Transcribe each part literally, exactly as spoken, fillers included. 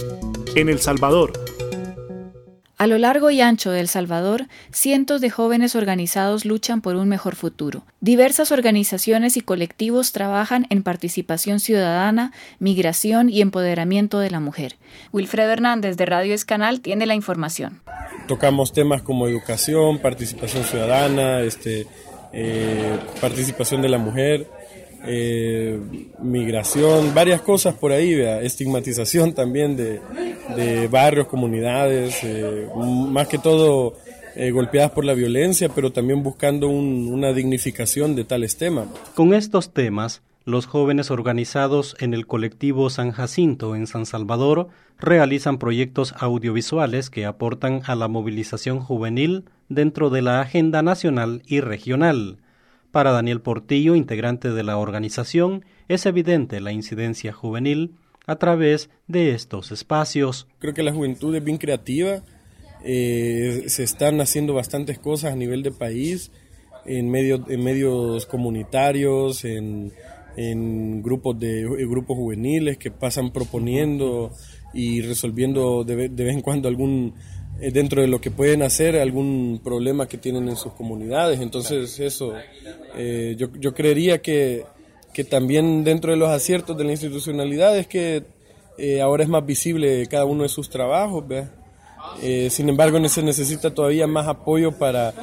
En El Salvador. A lo largo y ancho de El Salvador, cientos de jóvenes organizados luchan por un mejor futuro. Diversas organizaciones y colectivos trabajan en participación ciudadana, migración y empoderamiento de la mujer. Wilfredo Hernández de Radio Escanal tiene la información. Tocamos temas como educación, participación ciudadana, este, eh, participación de la mujer, eh, migración, varias cosas por ahí, ¿verdad? Estigmatización también de, de barrios, comunidades, eh, más que todo eh, golpeadas por la violencia, pero también buscando un, una dignificación de tales temas. Con estos temas, los jóvenes organizados en el colectivo San Jacinto en San Salvador realizan proyectos audiovisuales que aportan a la movilización juvenil dentro de la agenda nacional y regional. Para Daniel Portillo, integrante de la organización, es evidente la incidencia juvenil a través de estos espacios. Creo que la juventud es bien creativa, eh, se están haciendo bastantes cosas a nivel de país, en, medio, en medios comunitarios, en, en grupos de en grupos juveniles que pasan proponiendo y resolviendo de, de vez en cuando algún, eh, dentro de lo que pueden hacer, algún problema que tienen en sus comunidades. Entonces eso, eh, yo, yo creería que que también dentro de los aciertos de la institucionalidad es que eh, ahora es más visible cada uno de sus trabajos, ¿verdad? Eh, sin embargo, se necesita todavía más apoyo para,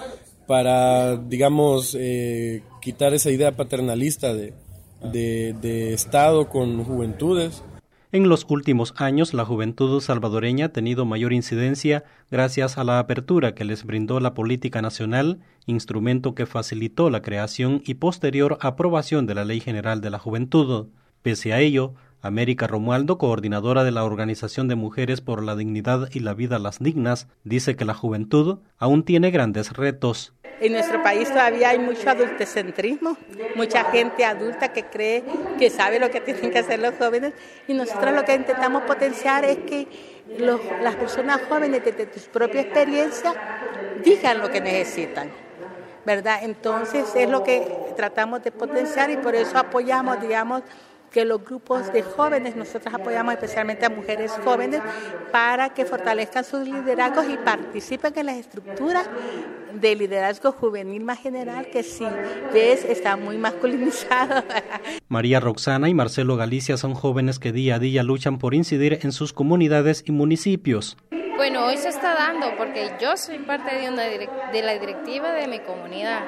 para digamos, eh, quitar esa idea paternalista de, de, de Estado con juventudes. En los últimos años, la juventud salvadoreña ha tenido mayor incidencia gracias a la apertura que les brindó la política nacional, instrumento que facilitó la creación y posterior aprobación de la Ley General de la Juventud. Pese a ello, América Romualdo, coordinadora de la Organización de Mujeres por la Dignidad y la Vida Las Dignas, dice que la juventud aún tiene grandes retos. En nuestro país todavía hay mucho adultocentrismo, mucha gente adulta que cree que sabe lo que tienen que hacer los jóvenes, y nosotros lo que intentamos potenciar es que los, las personas jóvenes desde su propia experiencia digan lo que necesitan, ¿verdad? Entonces es lo que tratamos de potenciar y por eso apoyamos, digamos, que los grupos de jóvenes, nosotros apoyamos especialmente a mujeres jóvenes para que fortalezcan sus liderazgos y participen en las estructuras de liderazgo juvenil más general, que si ves está muy masculinizado. María Roxana y Marcelo Galicia son jóvenes que día a día luchan por incidir en sus comunidades y municipios. Bueno, hoy se está dando porque yo soy parte de, una direct- de la directiva de mi comunidad.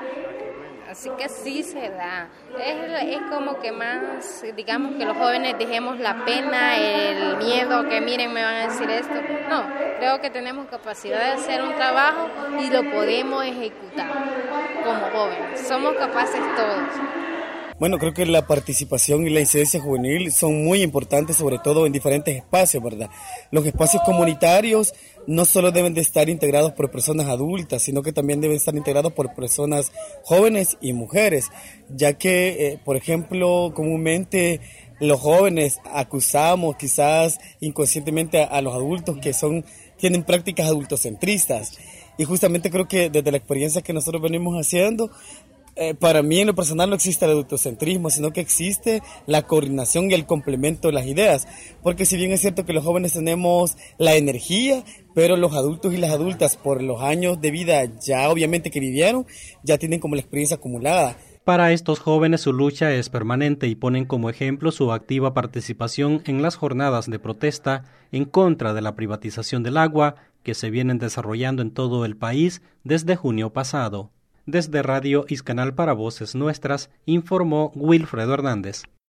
Así que sí se da. Es, es como que más, digamos que los jóvenes dejemos la pena, el miedo, que miren, me van a decir esto. No, creo que tenemos capacidad de hacer un trabajo y lo podemos ejecutar como jóvenes. Somos capaces todos. Bueno, creo que la participación y la incidencia juvenil son muy importantes, sobre todo en diferentes espacios, ¿verdad? Los espacios comunitarios no solo deben de estar integrados por personas adultas, sino que también deben estar integrados por personas jóvenes y mujeres, ya que, eh, por ejemplo, comúnmente los jóvenes acusamos quizás inconscientemente a, a los adultos que son tienen prácticas adultocentristas, y justamente creo que desde la experiencia que nosotros venimos haciendo, Eh, para mí en lo personal no existe el adultocentrismo, sino que existe la coordinación y el complemento de las ideas, porque si bien es cierto que los jóvenes tenemos la energía, pero los adultos y las adultas por los años de vida ya obviamente que vivieron, ya tienen como la experiencia acumulada. Para estos jóvenes su lucha es permanente y ponen como ejemplo su activa participación en las jornadas de protesta en contra de la privatización del agua que se vienen desarrollando en todo el país desde junio pasado. Desde Radio Iscanal para Voces Nuestras, informó Wilfredo Hernández.